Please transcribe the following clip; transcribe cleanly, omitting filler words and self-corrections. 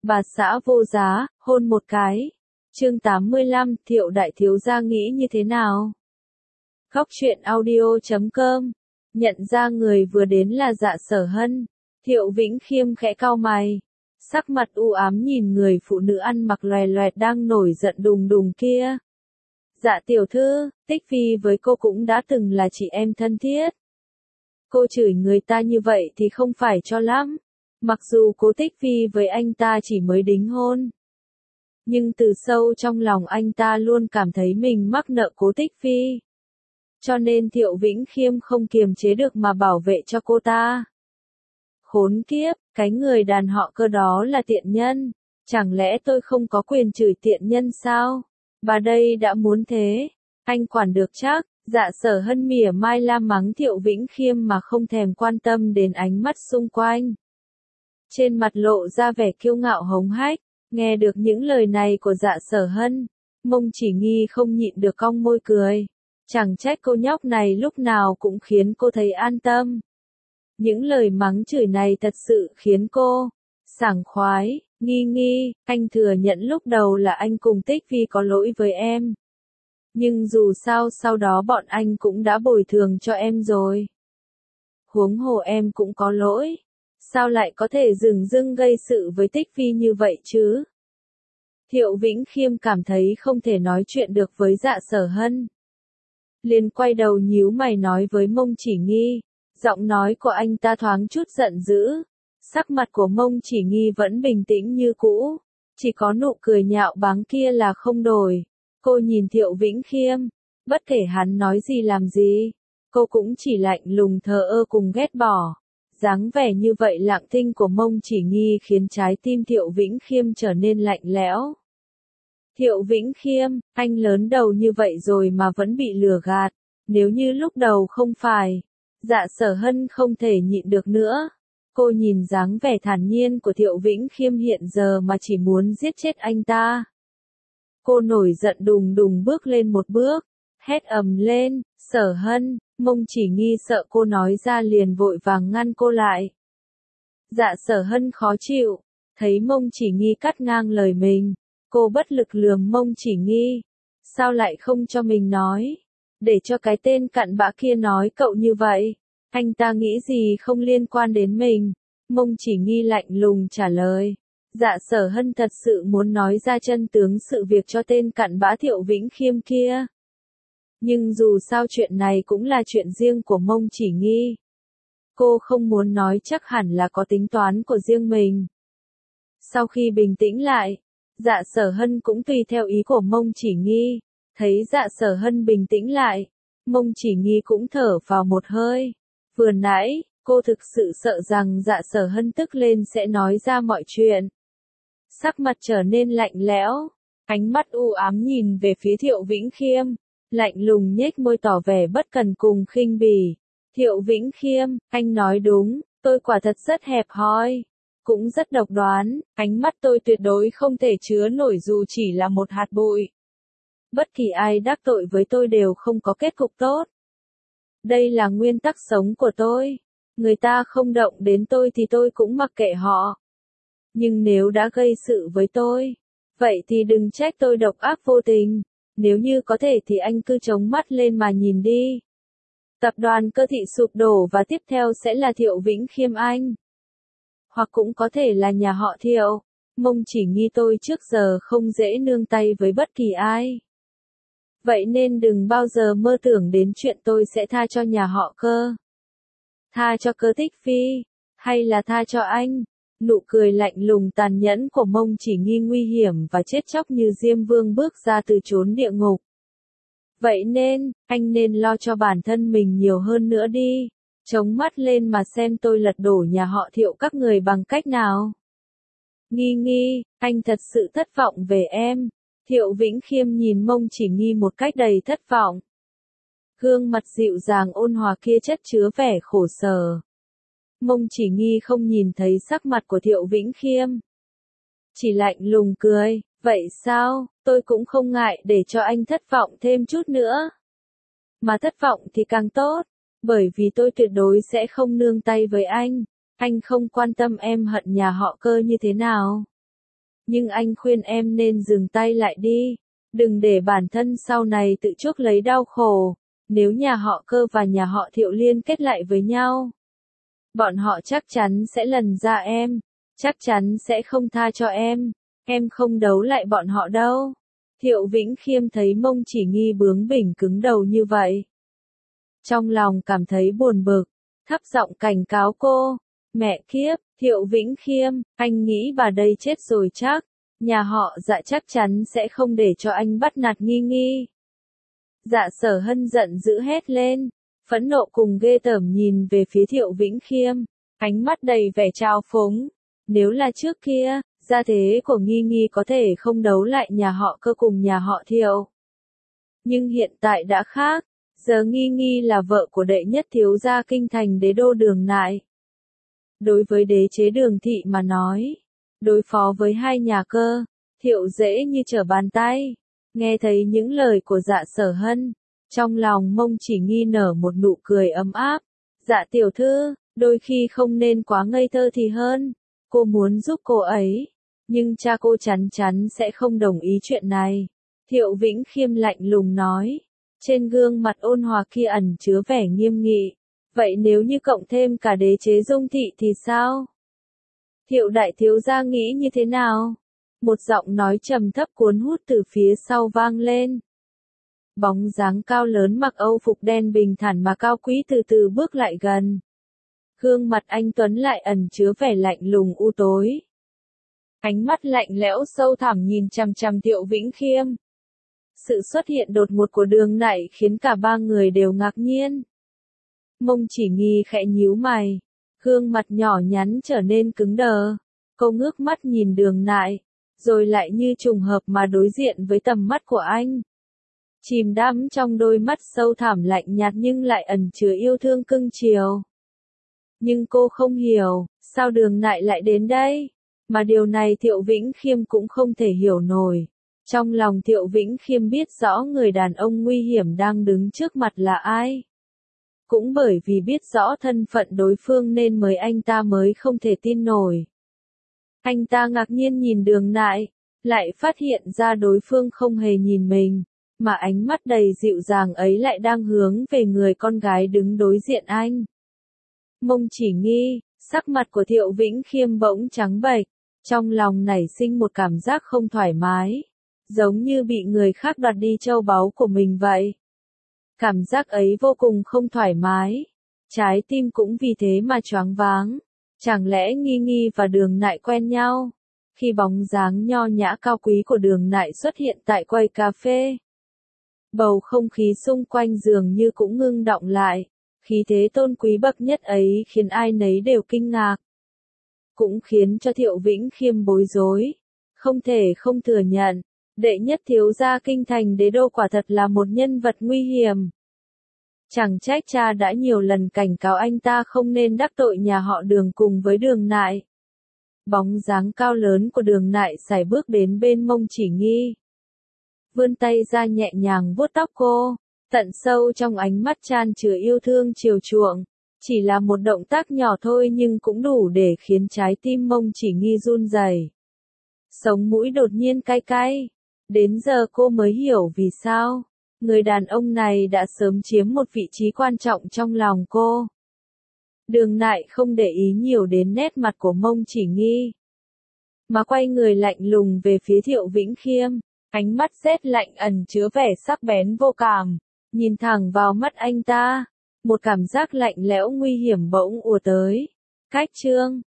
Bà xã vô giá, hôn một cái. Chương 85, Thiệu đại thiếu gia nghĩ như thế nào? Góc truyện audio.com. Nhận ra người vừa đến là Dạ Sở Hân. Thiệu Vĩnh Khiêm khẽ cau mày. Sắc mặt u ám nhìn người phụ nữ ăn mặc loè loẹt đang nổi giận đùng đùng kia. Dạ tiểu thư, Tích Phi với cô cũng đã từng là chị em thân thiết. Cô chửi người ta như vậy thì không phải cho lắm. Mặc dù cố Tích Phi với anh ta chỉ mới đính hôn. Nhưng từ sâu trong lòng anh ta luôn cảm thấy mình mắc nợ cố Tích Phi. Cho nên Thiệu Vĩnh Khiêm không kiềm chế được mà bảo vệ cho cô ta. Khốn kiếp, cái người đàn họ Cơ đó là tiện nhân. Chẳng lẽ tôi không có quyền chửi tiện nhân sao? Bà đây đã muốn thế. Anh quản được chắc. Dạ Sở Hân mỉa mai la mắng Thiệu Vĩnh Khiêm mà không thèm quan tâm đến ánh mắt xung quanh. Trên mặt lộ ra vẻ kiêu ngạo hống hách. Nghe được những lời này của Dạ Sở Hân, Mông Chỉ Nghi không nhịn được cong môi cười. Chẳng trách cô nhóc này lúc nào cũng khiến cô thấy an tâm. Những lời mắng chửi này thật sự khiến cô sảng khoái. Nghi, anh thừa nhận lúc đầu là anh cùng Tích Phi có lỗi với em. Nhưng dù sao sau đó bọn anh cũng đã bồi thường cho em rồi. Huống hồ em cũng có lỗi. Sao lại có thể dửng dưng gây sự với Tích Phi như vậy chứ? Thiệu Vĩnh Khiêm cảm thấy không thể nói chuyện được với Dạ Sở Hân. Liền quay đầu nhíu mày nói với Mông Chỉ Nghi. Giọng nói của anh ta thoáng chút giận dữ. Sắc mặt của Mông Chỉ Nghi vẫn bình tĩnh như cũ. Chỉ có nụ cười nhạo báng kia là không đổi. Cô nhìn Thiệu Vĩnh Khiêm. Bất kể hắn nói gì làm gì. Cô cũng chỉ lạnh lùng thờ ơ cùng ghét bỏ. Dáng vẻ như vậy lặng thinh của Mông Chỉ Nghi khiến trái tim Thiệu Vĩnh Khiêm trở nên lạnh lẽo. Thiệu Vĩnh Khiêm, anh lớn đầu như vậy rồi mà vẫn bị lừa gạt. Nếu như lúc đầu không phải, Dạ Sở Hân không thể nhịn được nữa. Cô nhìn dáng vẻ thản nhiên của Thiệu Vĩnh Khiêm hiện giờ mà chỉ muốn giết chết anh ta. Cô nổi giận đùng đùng bước lên một bước, hét ầm lên, Sở Hân. Mông Chỉ Nghi sợ cô nói ra liền vội vàng ngăn cô lại. Dạ Sở Hân khó chịu, thấy Mông Chỉ Nghi cắt ngang lời mình, cô bất lực lườm Mông Chỉ Nghi. Sao lại không cho mình nói? Để cho cái tên cặn bã kia nói cậu như vậy. Anh ta nghĩ gì không liên quan đến mình. Mông Chỉ Nghi lạnh lùng trả lời. Dạ Sở Hân thật sự muốn nói ra chân tướng sự việc cho tên cặn bã Thiệu Vĩnh Khiêm kia. Nhưng dù sao chuyện này cũng là chuyện riêng của Mông Chỉ Nghi. Cô không muốn nói chắc hẳn là có tính toán của riêng mình. Sau khi bình tĩnh lại, Dạ Sở Hân cũng tùy theo ý của Mông Chỉ Nghi. Thấy Dạ Sở Hân bình tĩnh lại, Mông Chỉ Nghi cũng thở vào một hơi. Vừa nãy, cô thực sự sợ rằng Dạ Sở Hân tức lên sẽ nói ra mọi chuyện. Sắc mặt trở nên lạnh lẽo, ánh mắt u ám nhìn về phía Thiệu Vĩnh Khiêm. Lạnh lùng nhếch môi tỏ vẻ bất cần cùng khinh bỉ. Thiệu Vĩnh Khiêm, anh nói đúng, tôi quả thật rất hẹp hòi. Cũng rất độc đoán, ánh mắt tôi tuyệt đối không thể chứa nổi dù chỉ là một hạt bụi. Bất kỳ ai đắc tội với tôi đều không có kết cục tốt. Đây là nguyên tắc sống của tôi. Người ta không động đến tôi thì tôi cũng mặc kệ họ. Nhưng nếu đã gây sự với tôi, vậy thì đừng trách tôi độc ác vô tình. Nếu như có thể thì anh cứ chống mắt lên mà nhìn đi. Tập đoàn Cơ Thị sụp đổ và tiếp theo sẽ là Thiệu Vĩnh Khiêm anh. Hoặc cũng có thể là nhà họ Thiệu. Mông Chỉ Nghi tôi trước giờ không dễ nương tay với bất kỳ ai. Vậy nên đừng bao giờ mơ tưởng đến chuyện tôi sẽ tha cho nhà họ Cơ. Tha cho Cơ Tích Phi, hay là tha cho anh? Nụ cười lạnh lùng tàn nhẫn của Mông Chỉ Nghi nguy hiểm và chết chóc như Diêm Vương bước ra từ chốn địa ngục. Vậy nên, anh nên lo cho bản thân mình nhiều hơn nữa đi. Chống mắt lên mà xem tôi lật đổ nhà họ Thiệu các người bằng cách nào. Nghi, anh thật sự thất vọng về em. Thiệu Vĩnh Khiêm nhìn Mông Chỉ Nghi một cách đầy thất vọng. Gương mặt dịu dàng ôn hòa kia chất chứa vẻ khổ sở. Mông Chỉ Nghi không nhìn thấy sắc mặt của Thiệu Vĩnh Khiêm. Chỉ lạnh lùng cười, vậy sao, tôi cũng không ngại để cho anh thất vọng thêm chút nữa. Mà thất vọng thì càng tốt, bởi vì tôi tuyệt đối sẽ không nương tay với anh không quan tâm em hận nhà họ Cơ như thế nào. Nhưng anh khuyên em nên dừng tay lại đi. Đừng để bản thân sau này tự chuốc lấy đau khổ. Nếu nhà họ Cơ và nhà họ Thiệu liên kết lại với nhau, bọn họ chắc chắn sẽ lần ra em. Chắc chắn sẽ không tha cho em. Em không đấu lại bọn họ đâu. Thiệu Vĩnh Khiêm thấy Mông Chỉ Nghi bướng bỉnh cứng đầu như vậy, trong lòng cảm thấy buồn bực, thấp giọng cảnh cáo cô. Mẹ kiếp, Thiệu Vĩnh Khiêm, anh nghĩ bà đây chết rồi chắc. Nhà họ Dạ chắc chắn sẽ không để cho anh bắt nạt Nghi Nghi. Dạ Sở Hân giận dữ hét lên, phẫn nộ cùng ghê tởm nhìn về phía Thiệu Vĩnh Khiêm, ánh mắt đầy vẻ trào phúng. Nếu là trước kia, gia thế của Nghi Nghi có thể không đấu lại nhà họ Cơ cùng nhà họ Thiệu. Nhưng hiện tại đã khác, giờ Nghi Nghi là vợ của đệ nhất thiếu gia kinh thành đế đô Đường Nại. Đối với đế chế Đường thị mà nói, đối phó với hai nhà Cơ, Thiệu dễ như trở bàn tay. Nghe thấy những lời của Dạ Sở Hân, trong lòng Mông Chỉ Nghi nở một nụ cười ấm áp. Dạ tiểu thư, đôi khi không nên quá ngây thơ thì hơn. Cô muốn giúp cô ấy, nhưng cha cô chắn chắn sẽ không đồng ý chuyện này. Thiệu Vĩnh Khiêm lạnh lùng nói, trên gương mặt ôn hòa kia ẩn chứa vẻ nghiêm nghị. Vậy nếu như cộng thêm cả đế chế Dung thị thì sao? Thiệu đại thiếu gia nghĩ như thế nào? Một giọng nói trầm thấp cuốn hút từ phía sau vang lên. Bóng dáng cao lớn mặc âu phục đen bình thản mà cao quý từ từ bước lại gần. Gương mặt anh tuấn lại ẩn chứa vẻ lạnh lùng u tối. Ánh mắt lạnh lẽo sâu thẳm nhìn chằm chằm Thiệu Vĩnh Khiêm. Sự xuất hiện đột ngột của Đường Nại khiến cả ba người đều ngạc nhiên. Mông Chỉ Nghi khẽ nhíu mày, gương mặt nhỏ nhắn trở nên cứng đờ. Cô ngước mắt nhìn Đường Nại, rồi lại như trùng hợp mà đối diện với tầm mắt của anh. Chìm đắm trong đôi mắt sâu thẳm lạnh nhạt nhưng lại ẩn chứa yêu thương cưng chiều. Nhưng cô không hiểu, sao Đường Nại lại đến đây? Mà điều này Thiệu Vĩnh Khiêm cũng không thể hiểu nổi. Trong lòng Thiệu Vĩnh Khiêm biết rõ người đàn ông nguy hiểm đang đứng trước mặt là ai. Cũng bởi vì biết rõ thân phận đối phương nên anh ta mới không thể tin nổi. Anh ta ngạc nhiên nhìn Đường Nại, lại phát hiện ra đối phương không hề nhìn mình, mà ánh mắt đầy dịu dàng ấy lại đang hướng về người con gái đứng đối diện anh. Mông Chỉ Nghi, sắc mặt của Thiệu Vĩnh Khiêm bỗng trắng bệch, trong lòng nảy sinh một cảm giác không thoải mái, giống như bị người khác đoạt đi châu báu của mình vậy. Cảm giác ấy vô cùng không thoải mái, trái tim cũng vì thế mà choáng váng. Chẳng lẽ Nghi Nghi và Đường Nại quen nhau? Khi bóng dáng nho nhã cao quý của Đường Nại xuất hiện tại quầy cà phê, bầu không khí xung quanh dường như cũng ngưng đọng lại. Khí thế tôn quý bậc nhất ấy khiến ai nấy đều kinh ngạc. Cũng khiến cho Thiệu Vĩnh Khiêm bối rối. Không thể không thừa nhận, đệ nhất thiếu gia kinh thành đế đô quả thật là một nhân vật nguy hiểm. Chẳng trách cha đã nhiều lần cảnh cáo anh ta không nên đắc tội nhà họ Đường cùng với Đường Nại. Bóng dáng cao lớn của Đường Nại sải bước đến bên Mông Chỉ Nghi. Vươn tay ra nhẹ nhàng vuốt tóc cô, tận sâu trong ánh mắt chan chứa yêu thương chiều chuộng. Chỉ là một động tác nhỏ thôi nhưng cũng đủ để khiến trái tim Mông Chỉ Nghi run rẩy. Sống mũi đột nhiên cay cay. Đến giờ cô mới hiểu vì sao người đàn ông này đã sớm chiếm một vị trí quan trọng trong lòng cô. Đường Nại không để ý nhiều đến nét mặt của Mông Chỉ Nghi, mà quay người lạnh lùng về phía Thiệu Vĩnh Khiêm, ánh mắt rét lạnh ẩn chứa vẻ sắc bén vô cảm, nhìn thẳng vào mắt anh ta, một cảm giác lạnh lẽo nguy hiểm bỗng ùa tới. Cách chương